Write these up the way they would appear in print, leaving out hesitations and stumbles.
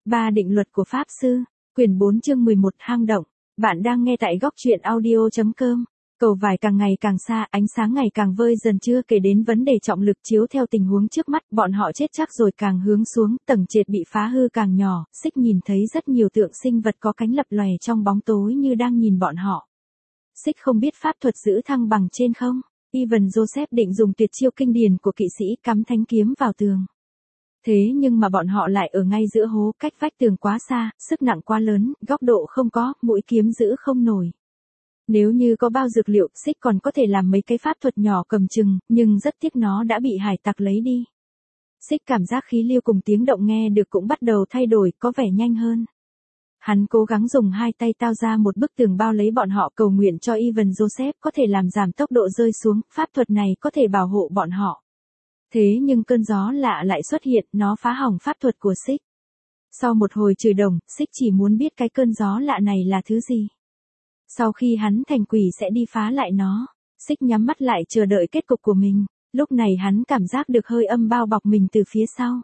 Ba định luật của Pháp Sư, quyển 4 chương 11 hang động. Bạn đang nghe tại góc truyện audio.com. Cầu vải càng ngày càng xa, ánh sáng ngày càng vơi dần, chưa kể đến vấn đề trọng lực chiếu theo tình huống trước mắt, bọn họ chết chắc rồi càng hướng xuống, tầng trệt bị phá hư càng nhỏ, Xích nhìn thấy rất nhiều tượng sinh vật có cánh lập lòe trong bóng tối như đang nhìn bọn họ. Xích không biết pháp thuật giữ thăng bằng trên không? Ivan Joseph định dùng tuyệt chiêu kinh điển của kỵ sĩ cắm thánh kiếm vào tường. Thế nhưng mà bọn họ lại ở ngay giữa hố, cách vách tường quá xa, sức nặng quá lớn, góc độ không có, mũi kiếm giữ không nổi. Nếu như có bao dược liệu, Xích còn có thể làm mấy cái pháp thuật nhỏ cầm chừng, nhưng rất tiếc nó đã bị hải tặc lấy đi. Xích cảm giác khí lưu cùng tiếng động nghe được cũng bắt đầu thay đổi, có vẻ nhanh hơn. Hắn cố gắng dùng hai tay tạo ra một bức tường bao lấy bọn họ, cầu nguyện cho Ivan Joseph có thể làm giảm tốc độ rơi xuống, pháp thuật này có thể bảo hộ bọn họ. Thế nhưng cơn gió lạ lại xuất hiện, nó phá hỏng pháp thuật của Xích. Sau một hồi chửi đồng, Xích chỉ muốn biết cái cơn gió lạ này là thứ gì. Sau khi hắn thành quỷ sẽ đi phá lại nó. Xích nhắm mắt lại chờ đợi kết cục của mình. Lúc này hắn cảm giác được hơi âm bao bọc mình từ phía sau.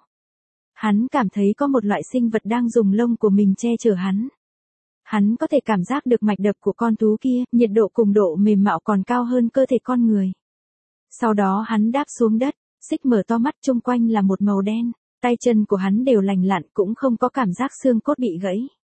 Hắn cảm thấy có một loại sinh vật đang dùng lông của mình che chở hắn. Hắn có thể cảm giác được mạch đập của con thú kia, nhiệt độ cùng độ mềm mạo còn cao hơn cơ thể con người. Sau đó hắn đáp xuống đất. Xích mở to mắt, chung quanh là một màu đen, tay chân của hắn đều lành lặn, cũng không có cảm giác xương cốt bị gãy.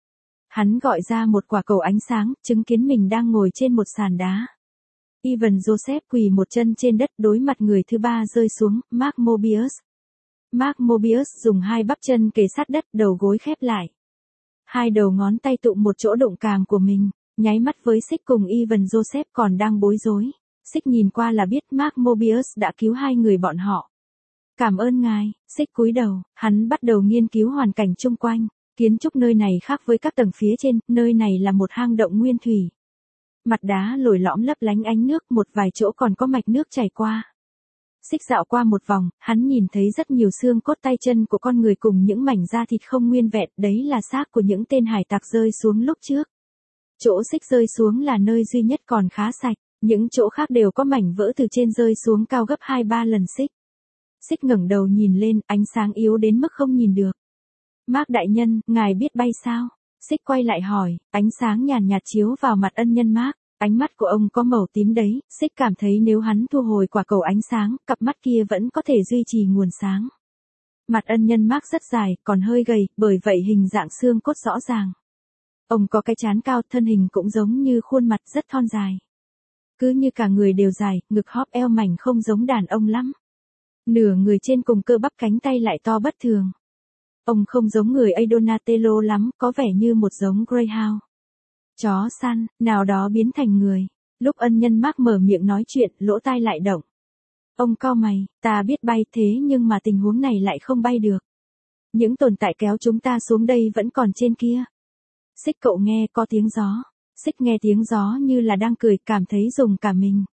Hắn gọi ra một quả cầu ánh sáng, chứng kiến mình đang ngồi trên một sàn đá. Ivan Joseph quỳ một chân trên đất, đối mặt người thứ ba rơi xuống, Mark Mobius. Mark Mobius dùng hai bắp chân kề sát đất, đầu gối khép lại. Hai đầu ngón tay tụng một chỗ đụng càng của mình, nháy mắt với Xích cùng Ivan Joseph còn đang bối rối. Xích nhìn qua là biết Mark Mobius đã cứu hai người bọn họ. Cảm ơn ngài. Xích cúi đầu, hắn bắt đầu nghiên cứu hoàn cảnh chung quanh. Kiến trúc nơi này khác với các tầng phía trên, nơi này là một hang động nguyên thủy. Mặt đá lồi lõm lấp lánh ánh nước, một vài chỗ còn có mạch nước chảy qua. Xích dạo qua một vòng, hắn nhìn thấy rất nhiều xương cốt tay chân của con người cùng những mảnh da thịt không nguyên vẹn, đấy là xác của những tên hải tặc rơi xuống lúc trước. Chỗ Xích rơi xuống là nơi duy nhất còn khá sạch. Những chỗ khác đều có mảnh vỡ từ trên rơi xuống cao gấp 2-3 lần Xích. Xích ngẩng đầu nhìn lên, ánh sáng yếu đến mức không nhìn được. Mark đại nhân, ngài biết bay sao? Xích quay lại hỏi, ánh sáng nhàn nhạt chiếu vào mặt ân nhân Mark. Ánh mắt của ông có màu tím đấy, Xích cảm thấy nếu hắn thu hồi quả cầu ánh sáng, cặp mắt kia vẫn có thể duy trì nguồn sáng. Mặt ân nhân Mark rất dài, còn hơi gầy, bởi vậy hình dạng xương cốt rõ ràng. Ông có cái trán cao, thân hình cũng giống như khuôn mặt rất thon dài. Cứ như cả người đều dài, ngực hóp eo mảnh không giống đàn ông lắm. Nửa người trên cùng cơ bắp cánh tay lại to bất thường. Ông không giống người Donatello lắm, có vẻ như một giống Greyhound. Chó săn, nào đó biến thành người. Lúc ân nhân Mark mở miệng nói chuyện, lỗ tai lại động. Ông cau mày, ta biết bay thế nhưng mà tình huống này lại không bay được. Những tồn tại kéo chúng ta xuống đây vẫn còn trên kia. Xích cậu nghe có tiếng gió. Xích nghe tiếng gió như là đang cười, cảm thấy rùng cả mình.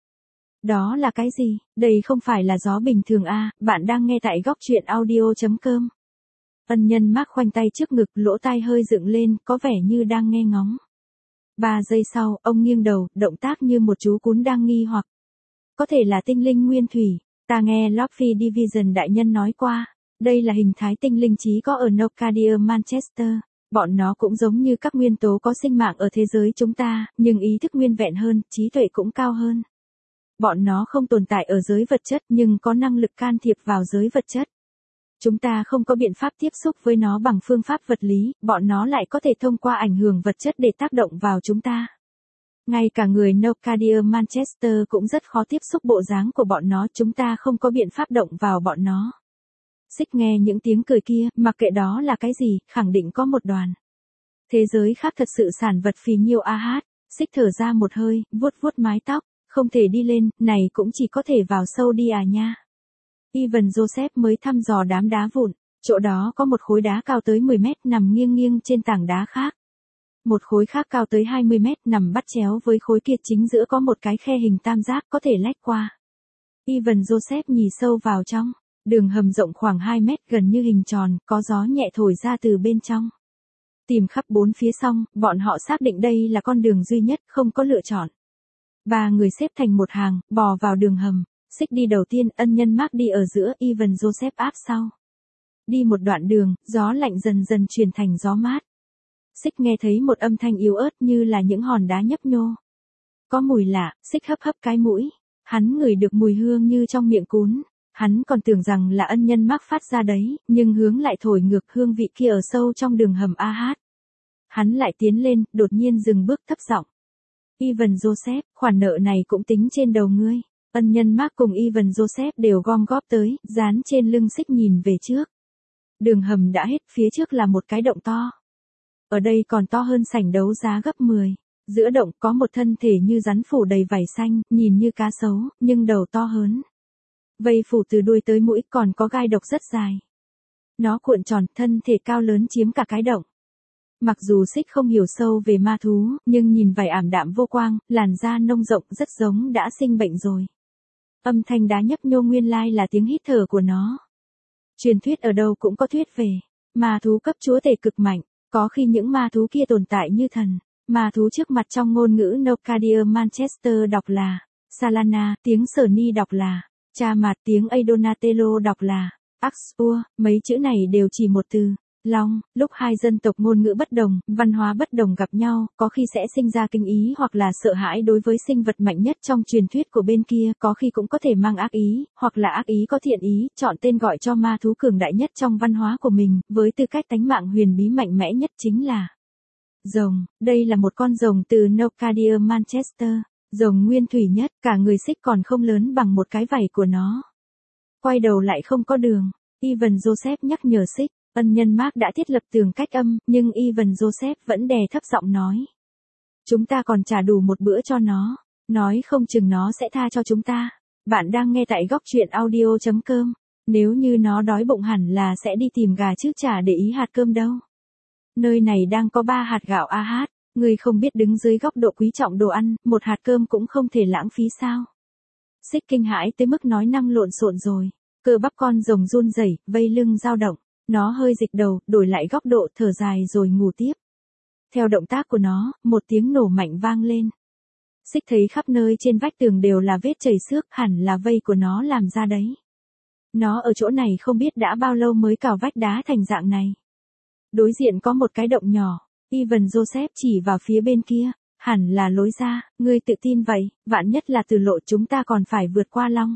Đó là cái gì? Đây không phải là gió bình thường à, bạn đang nghe tại góc truyện audio.com. Ân nhân Mark khoanh tay trước ngực, lỗ tai hơi dựng lên, có vẻ như đang nghe ngóng. 3 giây sau, ông nghiêng đầu, động tác như một chú cún đang nghi hoặc. Có thể là tinh linh nguyên thủy, ta nghe Lockheed Division đại nhân nói qua. Đây là hình thái tinh linh trí có ở Nocadia Manchester. Bọn nó cũng giống như các nguyên tố có sinh mạng ở thế giới chúng ta, nhưng ý thức nguyên vẹn hơn, trí tuệ cũng cao hơn. Bọn nó không tồn tại ở giới vật chất nhưng có năng lực can thiệp vào giới vật chất. Chúng ta không có biện pháp tiếp xúc với nó bằng phương pháp vật lý, bọn nó lại có thể thông qua ảnh hưởng vật chất để tác động vào chúng ta. Ngay cả người Nocadia Manchester cũng rất khó tiếp xúc bộ dáng của bọn nó, chúng ta không có biện pháp động vào bọn nó. Xích nghe những tiếng cười kia, mặc kệ đó là cái gì, khẳng định có một đoàn. Thế giới khác thật sự sản vật phì nhiêu a hát. Xích thở ra một hơi, vuốt vuốt mái tóc, không thể đi lên, này cũng chỉ có thể vào sâu đi à nha. Ivan Joseph mới thăm dò đám đá vụn, chỗ đó có một khối đá cao tới 10 mét nằm nghiêng nghiêng trên tảng đá khác. Một khối khác cao tới 20 mét nằm bắt chéo với khối kia, chính giữa có một cái khe hình tam giác có thể lách qua. Ivan Joseph nhìn sâu vào trong. Đường hầm rộng khoảng 2 mét, gần như hình tròn, có gió nhẹ thổi ra từ bên trong. Tìm khắp bốn phía xong, bọn họ xác định đây là con đường duy nhất, không có lựa chọn. 3 người xếp thành một hàng, bò vào đường hầm. Xích đi đầu tiên, ân nhân Mark đi ở giữa, Ivan Joseph áp sau. Đi một đoạn đường, gió lạnh dần dần chuyển thành gió mát. Xích nghe thấy một âm thanh yếu ớt như là những hòn đá nhấp nhô. Có mùi lạ, Xích hấp hấp cái mũi. Hắn ngửi được mùi hương như trong miệng cún. Hắn còn tưởng rằng là ân nhân Mark phát ra đấy, nhưng hướng lại thổi ngược hương vị kia ở sâu trong đường hầm AH. Hắn lại tiến lên, đột nhiên dừng bước thấp giọng. Ivan Joseph, khoản nợ này cũng tính trên đầu ngươi. Ân nhân Mark cùng Ivan Joseph đều gom góp tới, dán trên lưng Xích nhìn về trước. Đường hầm đã hết, phía trước là một cái động to. Ở đây còn to hơn sảnh đấu giá gấp 10. Giữa động có một thân thể như rắn phủ đầy vảy xanh, nhìn như cá sấu, nhưng đầu to hơn. Vây phủ từ đuôi tới mũi, còn có gai độc rất dài. Nó cuộn tròn, thân thể cao lớn chiếm cả cái động. Mặc dù Xích không hiểu sâu về ma thú, nhưng nhìn vảy ảm đạm vô quang, làn da nông rộng rất giống đã sinh bệnh rồi. Âm thanh đá nhấp nhô nguyên lai là tiếng hít thở của nó. Truyền thuyết ở đâu cũng có thuyết về ma thú cấp chúa tể cực mạnh, có khi những ma thú kia tồn tại như thần. Ma thú trước mặt trong ngôn ngữ Nocadia Manchester đọc là Salana, tiếng Sở Ni đọc là Tiamat, tiếng Adonatello đọc là Axur, mấy chữ này đều chỉ một từ, Long. Lúc hai dân tộc ngôn ngữ bất đồng, văn hóa bất đồng gặp nhau, có khi sẽ sinh ra kinh ý hoặc là sợ hãi đối với sinh vật mạnh nhất trong truyền thuyết của bên kia, có khi cũng có thể mang ác ý, hoặc là ác ý có thiện ý, chọn tên gọi cho ma thú cường đại nhất trong văn hóa của mình, với tư cách tánh mạng huyền bí mạnh mẽ nhất chính là rồng. Đây là một con rồng từ Nocadia Manchester, rồng nguyên thủy nhất, cả người Xích còn không lớn bằng một cái vảy của nó. Quay đầu lại không có đường. Ivan Joseph nhắc nhở Xích, ân nhân Mark đã thiết lập tường cách âm, nhưng Ivan Joseph vẫn đè thấp giọng nói. Chúng ta còn trả đủ một bữa cho nó, nói không chừng nó sẽ tha cho chúng ta. Bạn đang nghe tại góc truyện audio.com, nếu như nó đói bụng hẳn là sẽ đi tìm gà chứ chả để ý hạt cơm đâu. Nơi này đang có 3 hạt gạo AH, người không biết đứng dưới góc độ quý trọng đồ ăn, một hạt cơm cũng không thể lãng phí sao. Xích kinh hãi tới mức nói năng lộn xộn rồi, cơ bắp con rồng run rẩy, vây lưng dao động, nó hơi dịch đầu, đổi lại góc độ, thở dài rồi ngủ tiếp. Theo động tác của nó, một tiếng nổ mạnh vang lên. Xích thấy khắp nơi trên vách tường đều là vết chảy xước, hẳn là vây của nó làm ra đấy. Nó ở chỗ này không biết đã bao lâu mới cào vách đá thành dạng này. Đối diện có một cái động nhỏ, Ivan Joseph chỉ vào phía bên kia, hẳn là lối ra, ngươi tự tin vậy, vạn nhất là từ lộ chúng ta còn phải vượt qua long.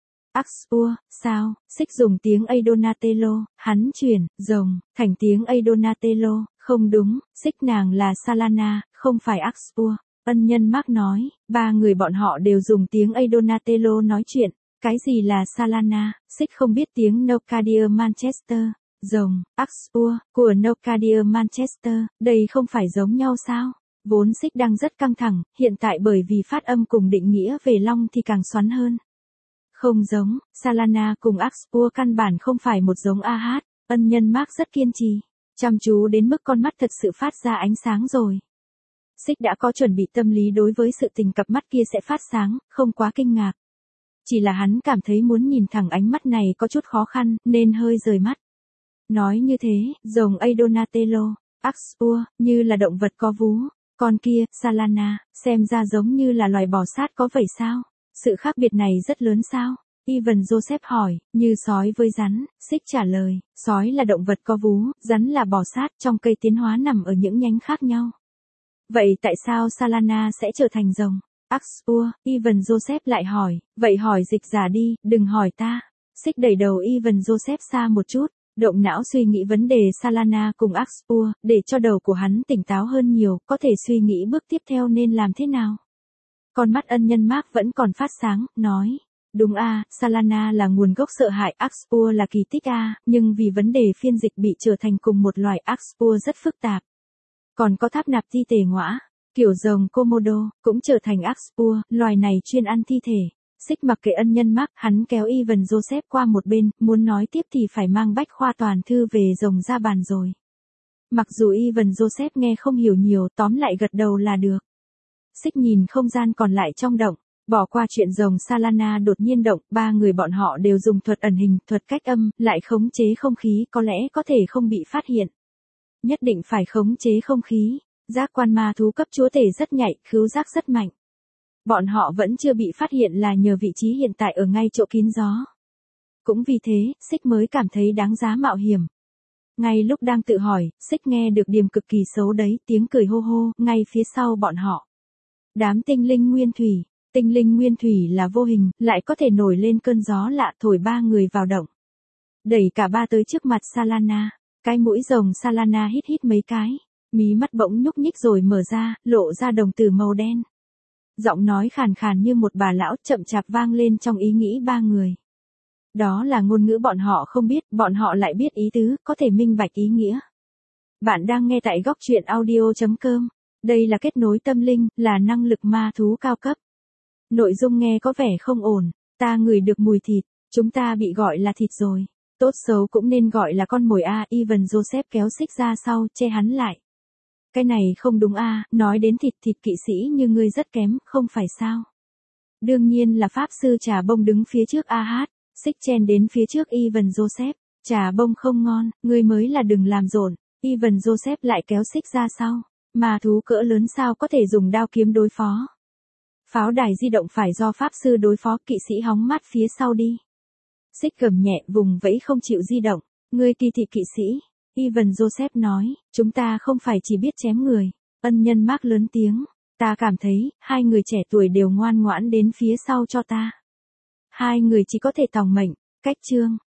Axur, sao, Xích dùng tiếng Adonatello, hắn chuyển, rồng, thành tiếng Adonatello, không đúng, Xích nàng là Salana, không phải Axur. Ân nhân Mark nói, 3 người bọn họ đều dùng tiếng Adonatello nói chuyện, cái gì là Salana, Xích không biết tiếng Nocadia Manchester. Rồng, Axur, của Nocadia Manchester, đây không phải giống nhau sao? Vốn Xích đang rất căng thẳng, hiện tại bởi vì phát âm cùng định nghĩa về long thì càng xoắn hơn. Không giống, Salana cùng Axur căn bản không phải một giống AH, ân nhân Mark rất kiên trì, chăm chú đến mức con mắt thật sự phát ra ánh sáng rồi. Xích đã có chuẩn bị tâm lý đối với sự tình cặp mắt kia sẽ phát sáng, không quá kinh ngạc. Chỉ là hắn cảm thấy muốn nhìn thẳng ánh mắt này có chút khó khăn, nên hơi rời mắt. Nói như thế, rồng Adonatello, Axur, như là động vật có vú, con kia, Salana, xem ra giống như là loài bò sát có vảy sao? Sự khác biệt này rất lớn sao? Ivan Joseph hỏi, như sói với rắn, Xích trả lời, sói là động vật có vú, rắn là bò sát, trong cây tiến hóa nằm ở những nhánh khác nhau. Vậy tại sao Salana sẽ trở thành rồng? Axur, Ivan Joseph lại hỏi, vậy hỏi dịch giả đi, đừng hỏi ta. Xích đẩy đầu Ivan Joseph xa một chút. Động não suy nghĩ vấn đề Salana cùng Axur, để cho đầu của hắn tỉnh táo hơn nhiều, có thể suy nghĩ bước tiếp theo nên làm thế nào. Con mắt ân nhân Mark vẫn còn phát sáng, nói, đúng Salana là nguồn gốc sợ hãi, Axur là kỳ tích nhưng vì vấn đề phiên dịch bị trở thành cùng một loài Axur rất phức tạp. Còn có tháp nạp thi thể ngõa, kiểu rồng Komodo, cũng trở thành Axur, loài này chuyên ăn thi thể. Xích mặc kệ ân nhân Mark, hắn kéo Ivan Joseph qua một bên, muốn nói tiếp thì phải mang bách khoa toàn thư về rồng ra bàn rồi. Mặc dù Ivan Joseph nghe không hiểu nhiều, tóm lại gật đầu là được. Xích nhìn không gian còn lại trong động, bỏ qua chuyện rồng Salana đột nhiên động, 3 người bọn họ đều dùng thuật ẩn hình, thuật cách âm, lại khống chế không khí, có lẽ có thể không bị phát hiện. Nhất định phải khống chế không khí, giác quan ma thú cấp chúa tể rất nhạy, khứu giác rất mạnh. Bọn họ vẫn chưa bị phát hiện là nhờ vị trí hiện tại ở ngay chỗ kín gió. Cũng vì thế, Xích mới cảm thấy đáng giá mạo hiểm. Ngay lúc đang tự hỏi, Xích nghe được điểm cực kỳ xấu đấy, tiếng cười hô hô, ngay phía sau bọn họ. Đám tinh linh nguyên thủy. Tinh linh nguyên thủy là vô hình, lại có thể nổi lên cơn gió lạ thổi ba người vào động. Đẩy cả ba tới trước mặt Salana. Cái mũi rồng Salana hít hít mấy cái. Mí mắt bỗng nhúc nhích rồi mở ra, lộ ra đồng tử màu đen. Giọng nói khàn khàn như một bà lão chậm chạp vang lên trong ý nghĩ ba người. Đó là ngôn ngữ bọn họ không biết, bọn họ lại biết ý tứ, có thể minh bạch ý nghĩa. Bạn đang nghe tại góc truyện audio.com. Đây là kết nối tâm linh, là năng lực ma thú cao cấp. Nội dung nghe có vẻ không ổn, ta ngửi được mùi thịt, chúng ta bị gọi là thịt rồi. Tốt xấu cũng nên gọi là con mồi a. Ivan Joseph kéo Xích ra sau, che hắn lại. Cái này không đúng a, nói đến thịt kỵ sĩ như ngươi rất kém, không phải sao? Đương nhiên là pháp sư trà bông đứng phía trước a. Xích chen đến phía trước Ivan Joseph. Trà bông không ngon, ngươi mới là đừng làm rộn. Ivan Joseph lại kéo Xích ra sau. Mà thú cỡ lớn sao có thể dùng đao kiếm đối phó? Pháo đài di động phải do pháp sư đối phó, kỵ sĩ hóng mát phía sau đi. Xích gầm nhẹ vùng vẫy không chịu di động. Ngươi kỳ thị kỵ sĩ. Ivan Joseph nói, chúng ta không phải chỉ biết chém người. Ân nhân Mark lớn tiếng. Ta cảm thấy, hai người trẻ tuổi đều ngoan ngoãn đến phía sau cho ta. Hai người chỉ có thể tòng mệnh. Cách chương.